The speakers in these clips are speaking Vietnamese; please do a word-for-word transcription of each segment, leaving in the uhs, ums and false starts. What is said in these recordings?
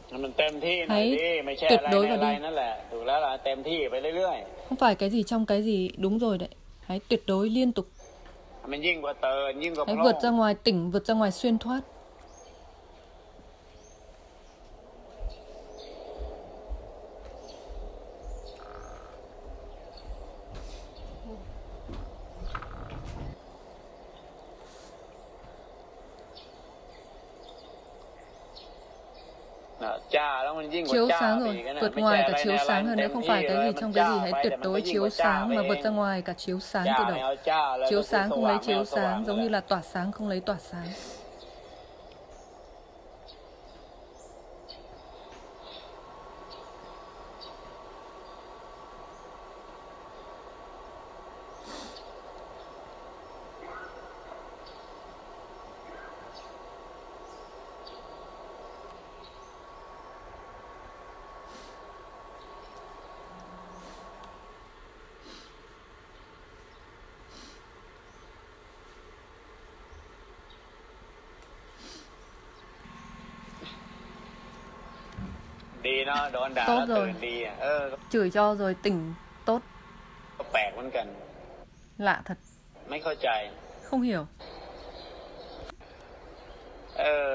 มันเต็มที่หน่อย Hãy ดิไม่ใช่ tuyệt อะไร đối ใน vào อะไร đi. นั่นแหละถูกแล้วล่ะเต็มที่ไปเรื่อย Không phải cái gì trong cái gì, đúng rồi đấy. Hãy tuyệt đối liên tục. ๆมันยิ่งกว่าเตือนยิ่งกว่า Hãy โพร่ vượt ง ra ngoài tỉnh, vượt ra ngoài xuyên thoát. น่ะจ้าแล้วมันยิ่งกว่า Chiếu จ้า sáng ไป rồi, อีกนะ vượt ไม่ใช่ ngoài อะไร cả ใน chiếu อะไร sáng มัน hơn เต็ nữa. ม Không ที่ phải เล cái ย gì มัน trong จ้า cái gì, hãy ไป tuyệt แต่มันก็ đối ยิ่ง chiếu กว่าจ้า sáng ไป mà เอ vượt ง ra ngoài cả chiếu sáng จ้า tự ไม่ động. เอาจ้าเลย Chiếu ก็คือ sáng ส không ว่า lấy งไม่เอา chiếu สว่าง sáng, นั่น giống แห như ละ là tỏa sáng không lấy tỏa sáng. ดีเนาะโดนด่า Tốt แล้วตื่ rồi. นดีอ่ะเออ Chửi cho rồi tỉnh tốt. ก็แปลกเหมือนกัน Lạ thật. ไม่เข้าใจ Không hiểu. เออ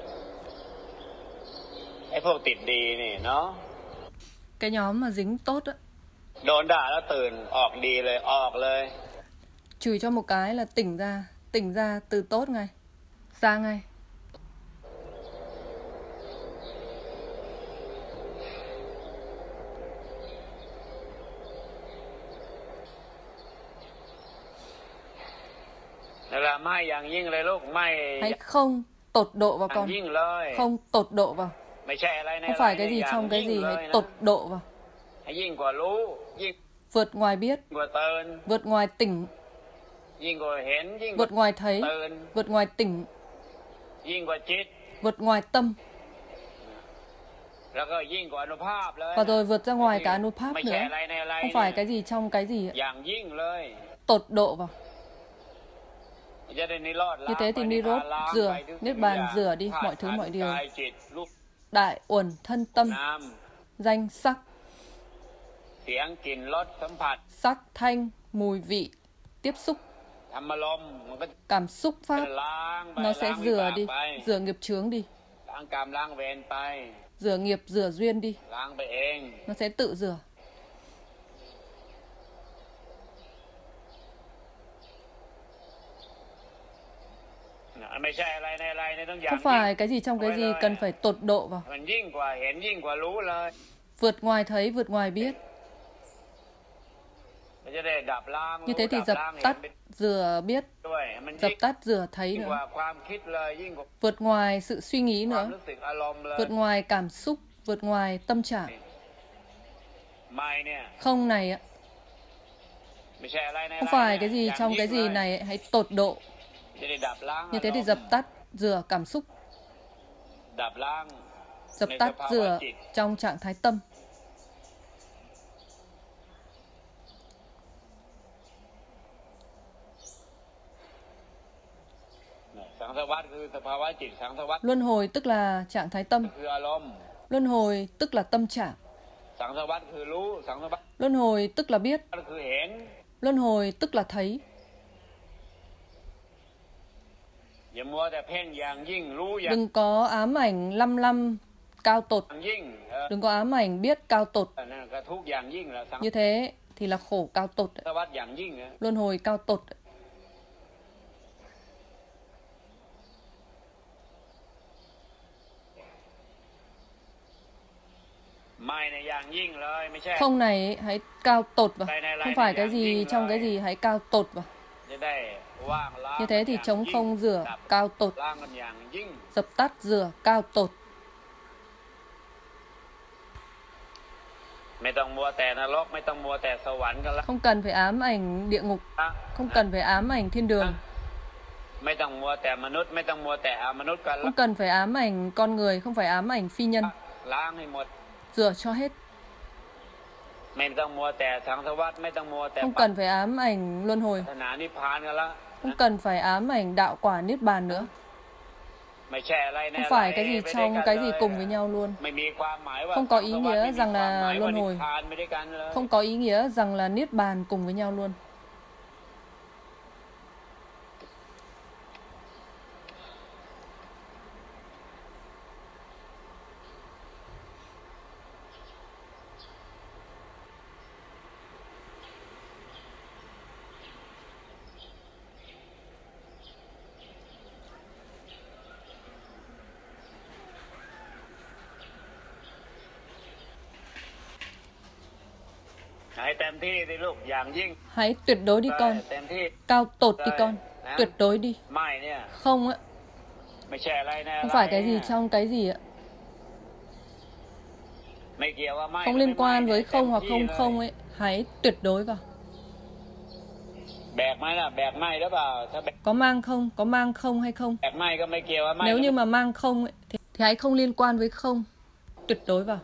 ไอ้พวกติดดีนี่เนาะ Cái nhóm mà dính tốt á, โดนด่าแล้วตื่นออกดีเลยออกเลย chửi cho một cái là tỉnh ra, tỉnh ra từ tốt ngay, ra ngay. นั่นแหละไม่อย่างยิ่งเลยลูกไม่ Hãy không tột độ vào อย่าง con. ยิ่งเลย Không tột độ vào. ไม่ใช่อะไรใน Không อะไร phải cái เนี่ย gì อย่าง trong cái ยิ่ง gì, เลย hãy นะ tột độ vào. ให้ยิ่งกว่ารู้ยิ่ง Vượt ngoài biết, กว่าเตือน vượt ngoài tỉnh, ยิ่งกว่าเห็นยิ่งกว่า vượt ngoài thấy, เตือน vượt ngoài tỉnh, ยิ่งกว่าจิต vượt ngoài tâm. แล้วก็ยิ่งกว่าอนุภาพเลย Và rồi vượt ra ngoài cả Anupap ไม่ใช่ nữa. อะไรในอะไร Không เนี่ย phải cái gì trong cái gì, อย่างยิ่งเลย tột độ vào. จะได้นิโรธ Như thế thì Nirod rửa, Niết Bàn rửa đi mọi thứ mọi điều. Đại uẩn thân tâm, น้ danh sắc, ำเสียงกลิ่นรสสัมผัส sắc thanh, mùi vị, tiếp xúc, ธรรมลมมันก็ cảm xúc จะ pháp. ล้างไป Nó ล้า sẽ งวิบา rửa ก đi, ไป rửa nghiệp chướng đi, ล้างกรรมล้างเวรไป rửa nghiệp, rửa duyên đi. ล้างไปเอง Nó sẽ tự rửa. ไม่ใช่อะไรในอะไรในต้องอย่าง Không phải cái gì trong cái gì cần phải tột độ vào. มันยิ่งกว่าเห็นยิ่งกว่ารู้เลย Vượt ngoài thấy, vượt ngoài biết. มันจะได้ดับล้าง Như thế thì ดับ dập ล้างเห็น tắt, ไป rửa biết, ด้วยมัน dập ยิ่ง tắt, rửa thấy ยิ่งก nữa. ว่าความคิดเลยยิ่งกว่า Vượt ngoài sự suy nghĩ ความ nữa. รู้สึกอารมณ์เลย Vượt ngoài cảm xúc, vượt ngoài tâm trạng. ไม่เนี่ย Không này ạ. ไม่ใช่อะไรใน Không อะไร phải cái เนี่ย gì อย่าง trong ยิ่ cái ง gì เลย này hãy tột độ. จะได้ดับล้าง Như thế thì อารมณ์ dập tắt, rửa cảm xúc, ดับล้าง dập tắt, rửa trong trạng thái tâm. สังสวัฏคือสภาวะจิตสังสวัฏ Luân hồi tức là trạng thái tâm. คืออารมณ์ Luân hồi tức là tâm trạng. สังสวัฏคือรู้สังสวัฏ Luân hồi tức là biết. คือเห็น Luân hồi tức là thấy. อย่ามัวแต่เพ่งอย่างยิ่งรู้อย่าง Đừng có ám ảnh lăm lăm cao tột. ยิ่งเออ Đừng có ám ảnh biết cao tột. นั่นก็ทุกข์อย่างยิ่งแหละสัง Như thế thì là khổ cao tột. สวัฏอย่างยิ่งนะ Luân hồi cao tột. ไม่ในอย่างยิ่งเลยไม่ใช่ Không này hãy cao tột vào. Đây, này, Không này, phải này, cái dạng gì dinh trong rồi. cái gì hãy cao tột vào. จะได้ว่างล้าง Như thế thì อย่าง chống ยิ่ง không rửa ดับ cao tột. ล้างกันอย่างยิ่ง Dập tắt rửa cao tột. ไม่ต้องมัวแต่นรกไม่ต้องมัวแต่สวรรค์กันละ Không cần phải ám ảnh địa ngục. Không cần phải ám ảnh thiên đường. ไม่ต้องมัวแต่มนุษย์ไม่ต้องมัวแต่อมนุษย์กันละ Không cần phải ám ảnh con người. Không phải ám ảnh phi nhân. ล้างให้หมด Rửa cho hết. ไม่ต้องมัวแต่สังสวัฏไม่ต้องมัวแต่ Không cần phải ám ảnh luân hồi. ปัถนานิพพานกันละ Không cần phải ám ảnh đạo quả niết bàn nữa. Không phải cái gì trong cái gì cùng với nhau luôn. Không có ý nghĩa rằng là luân hồi. Không có ý nghĩa rằng là niết bàn cùng với nhau luôn. Hãy tuyệt đối đi con. Cao tột đi con. Tuyệt đối đi. Không ạ. Không phải cái gì trong cái gì ạ. Không liên quan với không hoặc không không ấy. Hãy tuyệt đối vào. Có mang không? Có mang không hay không? Nếu như mà mang không ấy, thì, thì hãy không liên quan với không. Tuyệt đối vào.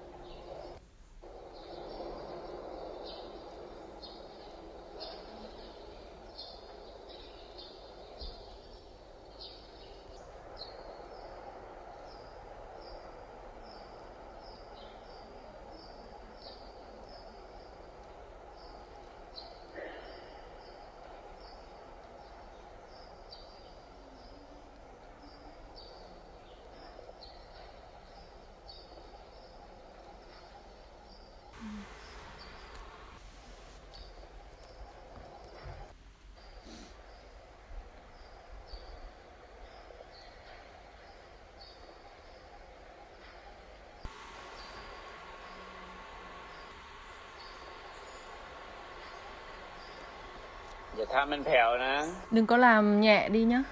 Đừng có làm nhẹ đi nhá.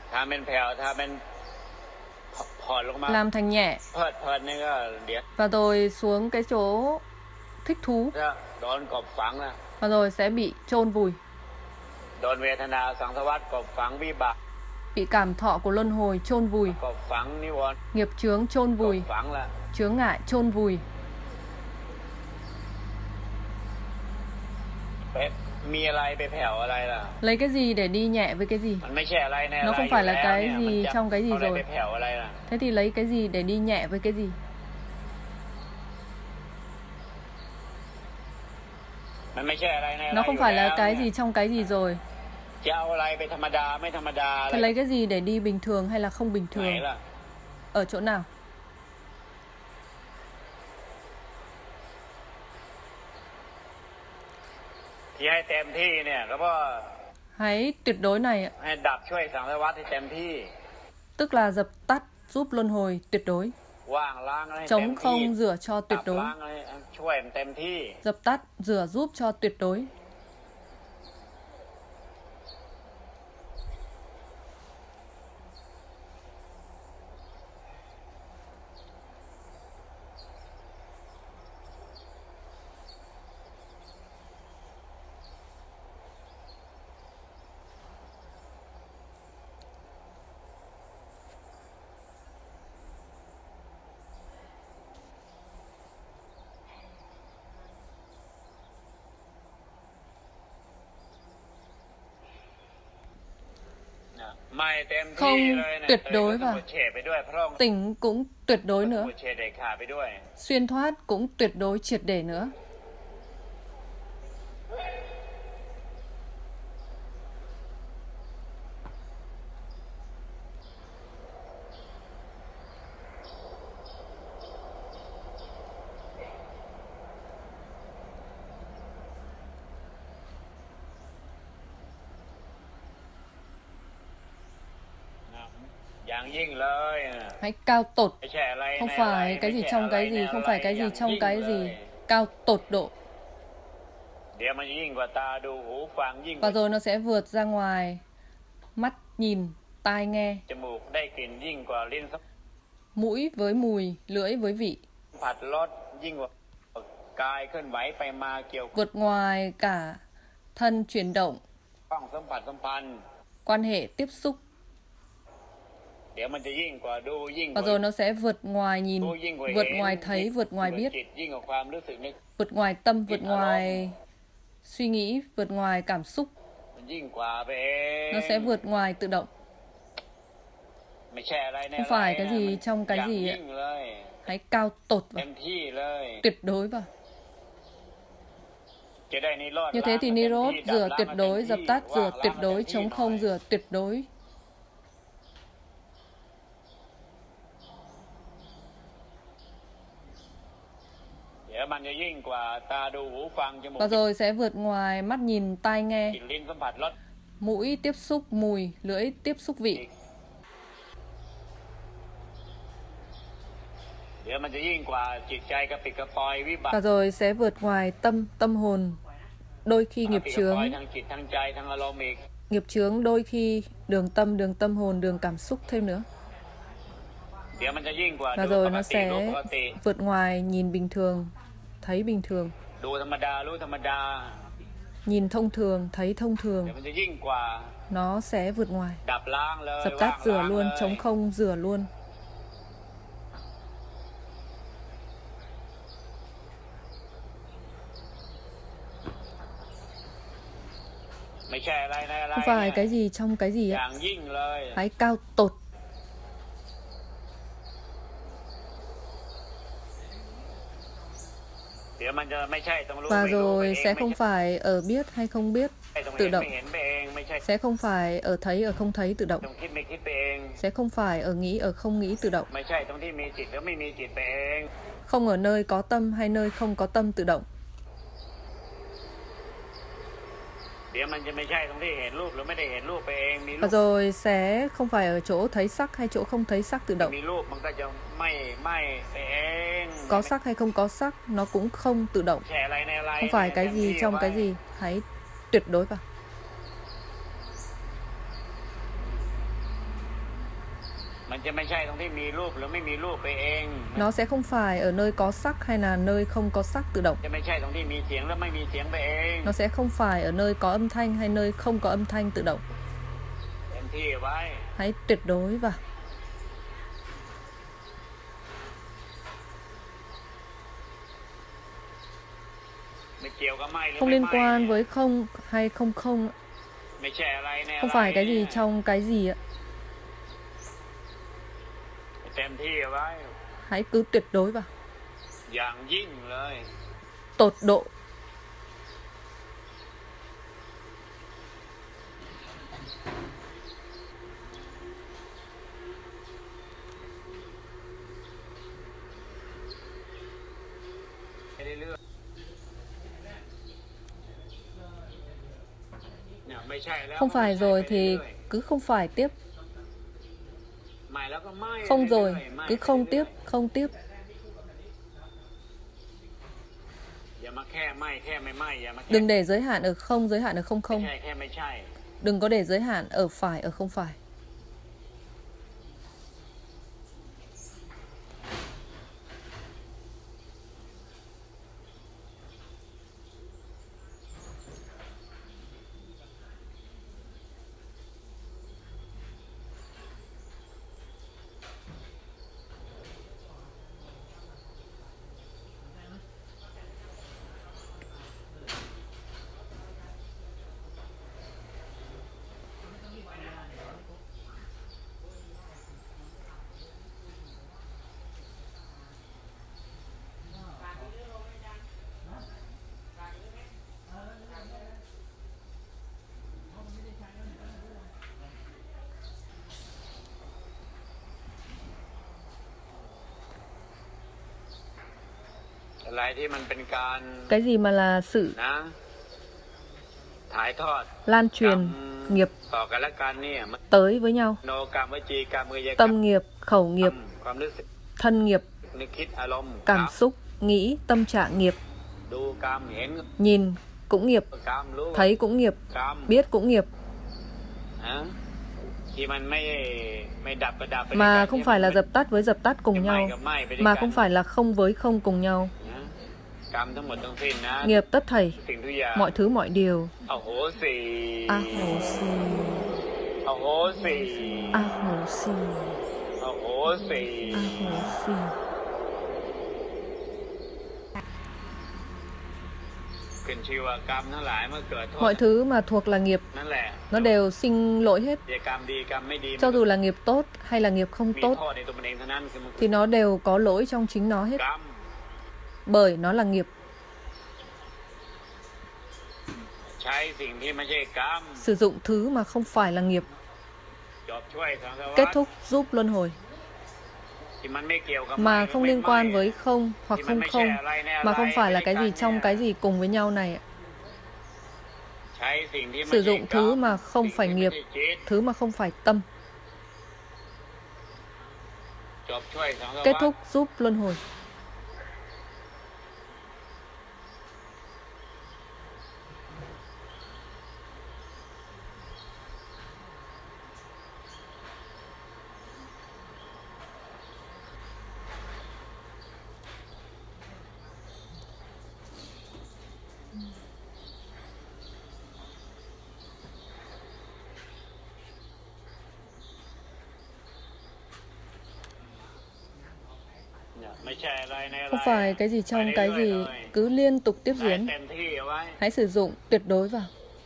Làm thành nhẹ. Và rồi xuống cái chỗ thích thú. Và rồi sẽ bị chôn vùi. Bị cảm thọ của luân hồi chôn vùi. Nghiệp chướng chôn vùi. Chướng ngại chôn vùi. Lấy cái gì để đi nhẹ với cái gì? Nó không phải là cái gì trong cái gì rồi. Thế thì lấy cái gì để đi nhẹ với cái gì? Nó không phải là cái gì trong cái gì rồi. Thế lấy cái gì để đi bình thường hay là không bình thường? Ở chỗ nào? Hãy tuyệt đối này. Tức là dập tắt giúp luân hồi tuyệt đối. Trống không rửa cho tuyệt đối. Dập tắt rửa giúp cho tuyệt đối. Không tuyệt đối vào. Tỉnh cũng tuyệt đối nữa. Xuyên thoát cũng tuyệt đối triệt để nữa. Hãy cao tột. Không phải cái gì trong cái gì. Không phải cái gì trong cái gì. Cao tột độ. Và rồi nó sẽ vượt ra ngoài. Mắt nhìn, tai nghe. Mũi với mùi, lưỡi với vị. Vượt ngoài cả thân chuyển động. Quan hệ tiếp xúc. Và rồi nó sẽ vượt ngoài nhìn, vượt ngoài thấy, vượt ngoài biết, vượt ngoài tâm, vượt ngoài suy nghĩ, vượt ngoài cảm xúc. Nó sẽ vượt ngoài tự động. Không phải cái gì trong cái gì ạ. Hãy cao tột vào, tuyệt đối vào. Như thế thì Nirod rửa tuyệt đối, dập tắt rửa tuyệt đối, trống không rửa tuyệt đối. Và rồi sẽ vượt ngoài mắt nhìn, tai nghe, mũi tiếp xúc mùi, lưỡi tiếp xúc vị. Và rồi sẽ vượt ngoài tâm, tâm hồn, đôi khi nghiệp chướng. Nghiệp chướng đôi khi đường tâm, đường tâm hồn, đường cảm xúc thêm nữa. Và rồi nó sẽ vượt ngoài nhìn bình thường, thấy bình thường. Nhìn thông thường, thấy thông thường. Nó sẽ vượt ngoài. Dập tắt rửa luôn, trống không rửa luôn. Không phải cái gì trong cái gì ạ. Hãy cao tột. Và rồi sẽ không phải ở biết hay không biết tự động. Sẽ không phải ở thấy ở không thấy tự động. Sẽ không phải ở nghĩ ở không nghĩ tự động. Không ở nơi có tâm hay nơi không có tâm tự động. Và rồi sẽ không phải ở chỗ thấy sắc hay chỗ không thấy sắc tự động. Có sắc hay không có sắc, nó cũng không tự động. Không phải cái gì trong cái gì, hãy tuyệt đối vào. Nó sẽ không phải ở nơi có sắc hay là nơi không có sắc tự động. Nó sẽ không phải ở nơi có âm thanh hay nơi không có âm thanh tự động. Hãy tuyệt đối vào. Không liên quan với không hay không không. Không phải cái gì trong cái gì ạ. Hãy cứ tuyệt đối vào. Tột độ. Không phải rồi thì cứ không phải tiếp. Không rồi, cứ không tiếp, không tiếp. Đừng để giới hạn ở không, giới hạn ở không không. Đừng có để giới hạn ở phải, ở không phải. Cái gì mà là sự lan truyền nghiệp tới với nhau. Tâm nghiệp, khẩu nghiệp, thân nghiệp, cảm xúc, nghĩ, tâm trạng nghiệp. Nhìn cũng nghiệp, thấy cũng nghiệp, biết cũng nghiệp. Mà không phải là dập tắt với dập tắt cùng nhau, mà không phải là không với không cùng nhau. Nghiệp tất thảy, mọi thứ mọi điều. A hố si, A hố si, A hố si, A hố si. Mọi thứ mà thuộc là nghiệp, nó đều sinh lỗi hết. Cho dù là nghiệp tốt hay là nghiệp không tốt, thì nó đều có lỗi trong chính nó hết. Bởi nó là nghiệp. Sử dụng thứ mà không phải là nghiệp, kết thúc giúp luân hồi, mà không liên quan với không hoặc không không, mà không phải là cái gì trong cái gì cùng với nhau này. Sử dụng thứ mà không phải nghiệp, thứ mà không phải tâm, kết thúc giúp luân hồi. Không phải cái gì trong cái gì, cứ liên tục tiếp diễn. Hãy sử dụng tuyệt đối vào.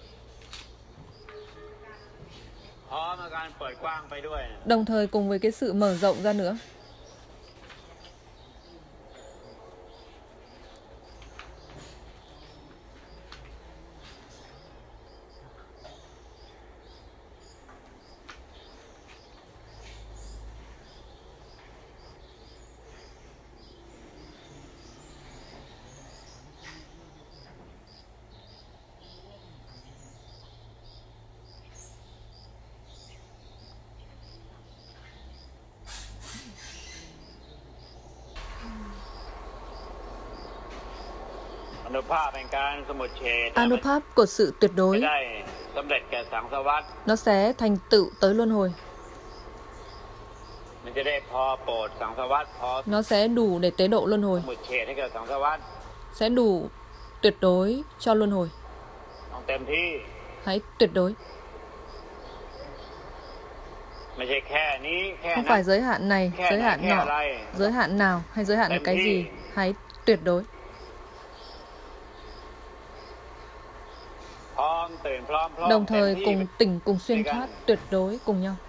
Đồng thời cùng với cái sự mở rộng ra nữa. Anupap của sự tuyệt đối, nó sẽ thành tựu tới luân hồi. Nó sẽ đủ để tế độ luân hồi, sẽ đủ tuyệt đối cho luân hồi. Hãy tuyệt đối. Không phải giới hạn này, giới hạn nọ, giới hạn nào hay giới hạn cái gì. Hãy tuyệt đối. Đồng thời cùng tỉnh cùng xuyên thoát tuyệt đối cùng nhau.